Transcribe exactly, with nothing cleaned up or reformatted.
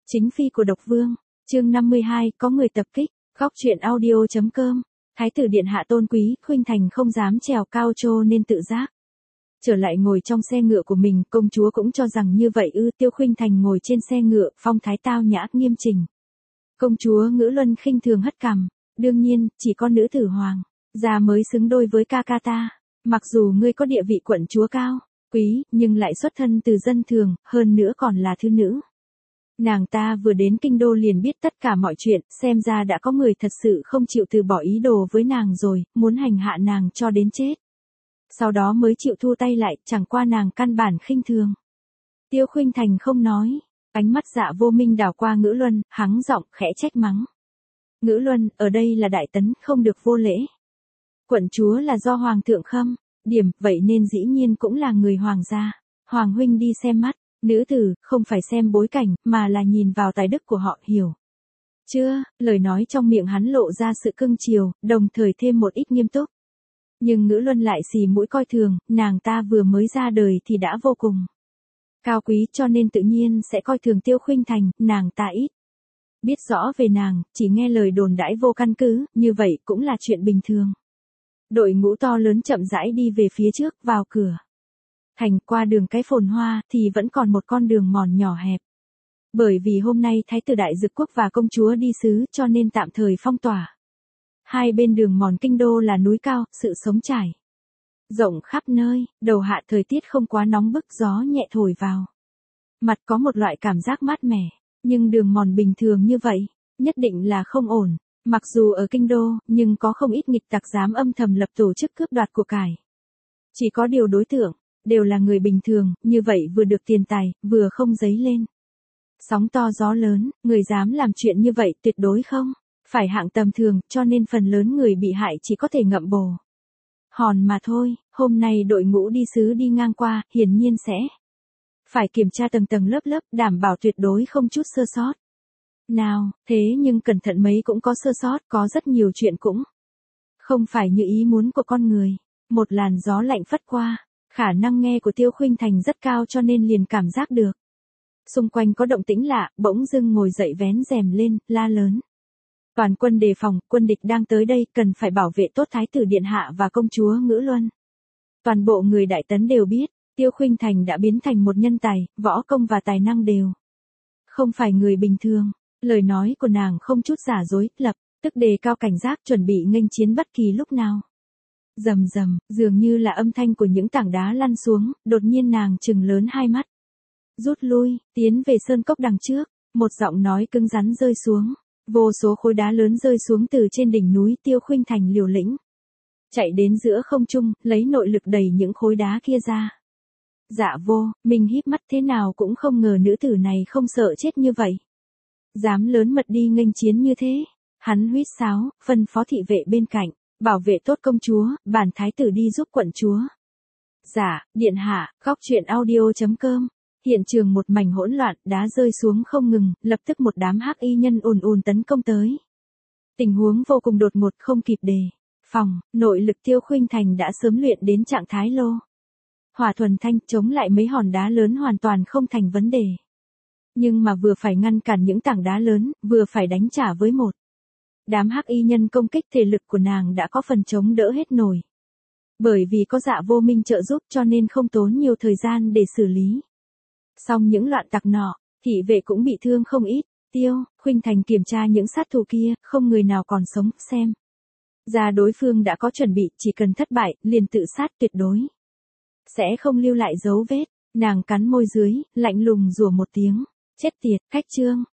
Chính phi của độc vương, chương năm mươi hai, có người tập kích, góc truyện audio chấm com. Thái tử điện hạ tôn quý, Khuynh Thành không dám trèo cao trô nên tự giác. Trở lại ngồi trong xe ngựa của mình, công chúa cũng cho rằng như vậy ư. Tiêu Khuynh Thành ngồi trên xe ngựa, phong thái tao nhã, nghiêm chỉnh. Công chúa Ngữ Luân khinh thường hất cằm, đương nhiên, chỉ có nữ tử hoàng gia mới xứng đôi với ca ca ta. Mặc dù ngươi có địa vị quận chúa cao quý, nhưng lại xuất thân từ dân thường, hơn nữa còn là thư nữ. Nàng ta vừa đến kinh đô liền biết tất cả mọi chuyện, xem ra đã có người thật sự không chịu từ bỏ ý đồ với nàng rồi, muốn hành hạ nàng cho đến chết. Sau đó mới chịu thu tay lại, chẳng qua nàng căn bản khinh thường. Tiêu Khuynh Thành không nói, ánh mắt Dạ Vô Minh đảo qua Ngữ Luân, hắng giọng khẽ trách mắng. Ngữ Luân, ở đây là đại tấn, không được vô lễ. Quận chúa là do hoàng thượng khâm điểm, vậy nên dĩ nhiên cũng là người hoàng gia. Hoàng huynh đi xem mắt. Nữ tử, không phải xem bối cảnh, mà là nhìn vào tài đức của họ, hiểu chưa? Lời nói trong miệng hắn lộ ra sự cưng chiều, đồng thời thêm một ít nghiêm túc. Nhưng Ngữ Luân lại xì mũi coi thường, nàng ta vừa mới ra đời thì đã vô cùng cao quý, cho nên tự nhiên sẽ coi thường Tiêu Khuynh Thành. Nàng ta ít biết rõ về nàng, chỉ nghe lời đồn đãi vô căn cứ, như vậy cũng là chuyện bình thường. Đội ngũ to lớn chậm rãi đi về phía trước, vào cửa thành, qua đường cái phồn hoa, thì vẫn còn một con đường mòn nhỏ hẹp. Bởi vì hôm nay Thái tử Đại Dực Quốc và công chúa đi sứ, cho nên tạm thời phong tỏa. Hai bên đường mòn kinh đô là núi cao, sự sống trải rộng khắp nơi, đầu hạ thời tiết không quá nóng bức, gió nhẹ thổi vào mặt có một loại cảm giác mát mẻ. Nhưng đường mòn bình thường như vậy, nhất định là không ổn. Mặc dù ở kinh đô, nhưng có không ít nghịch tặc dám âm thầm lập tổ chức cướp đoạt của cải. Chỉ có điều đối tượng đều là người bình thường, như vậy vừa được tiền tài, vừa không dấy lên sóng to gió lớn. Người dám làm chuyện như vậy tuyệt đối không phải hạng tầm thường, cho nên phần lớn người bị hại chỉ có thể ngậm bồ hòn mà thôi. Hôm nay đội ngũ đi sứ đi ngang qua, hiển nhiên sẽ phải kiểm tra tầng tầng lớp lớp, đảm bảo tuyệt đối không chút sơ sót nào. Thế nhưng cẩn thận mấy cũng có sơ sót, có rất nhiều chuyện cũng không phải như ý muốn của con người. Một làn gió lạnh phất qua. Khả năng nghe của Tiêu Khuynh Thành rất cao cho nên liền cảm giác được xung quanh có động tĩnh lạ, bỗng dưng ngồi dậy vén rèm lên, la lớn. Toàn quân đề phòng, quân địch đang tới đây, cần phải bảo vệ tốt Thái tử Điện Hạ và công chúa Ngữ Luân. Toàn bộ người Đại Tấn đều biết, Tiêu Khuynh Thành đã biến thành một nhân tài, võ công và tài năng đều không phải người bình thường. Lời nói của nàng không chút giả dối, lập tức đề cao cảnh giác, chuẩn bị nghênh chiến bất kỳ lúc nào. Rầm rầm, dường như là âm thanh của những tảng đá lăn xuống, đột nhiên nàng trừng lớn hai mắt. Rút lui, tiến về sơn cốc đằng trước, một giọng nói cứng rắn rơi xuống. Vô số khối đá lớn rơi xuống từ trên đỉnh núi. Tiêu Khuynh Thành liều lĩnh chạy đến giữa không trung, lấy nội lực đẩy những khối đá kia ra. Dạ Vô Minh híp mắt, thế nào cũng không ngờ nữ tử này không sợ chết như vậy. Dám lớn mật đi nghênh chiến như thế. Hắn huýt sáo, phân phó thị vệ bên cạnh. Bảo vệ tốt công chúa, bản thái tử đi giúp quận chúa. Dạ, điện hạ, góc truyện audio chấm com. Hiện trường một mảnh hỗn loạn, đá rơi xuống không ngừng, lập tức một đám hắc y nhân ùn ùn tấn công tới. Tình huống vô cùng đột ngột, không kịp đề phòng, nội lực Tiêu Khuynh Thành đã sớm luyện đến trạng thái lô hỏa thuần thanh, chống lại mấy hòn đá lớn hoàn toàn không thành vấn đề. Nhưng mà vừa phải ngăn cản những tảng đá lớn, vừa phải đánh trả với một đám hắc y nhân công kích, thể lực của nàng đã có phần chống đỡ hết nổi. Bởi vì có Dạ Vô Minh trợ giúp cho nên không tốn nhiều thời gian để xử lý xong những loạn tặc nọ, thị vệ cũng bị thương không ít. Tiêu Khuynh Thành kiểm tra những sát thủ kia, không người nào còn sống, xem ra đối phương đã có chuẩn bị, chỉ cần thất bại, liền tự sát, tuyệt đối sẽ không lưu lại dấu vết. Nàng cắn môi dưới, lạnh lùng rủa một tiếng, chết tiệt, cách trương.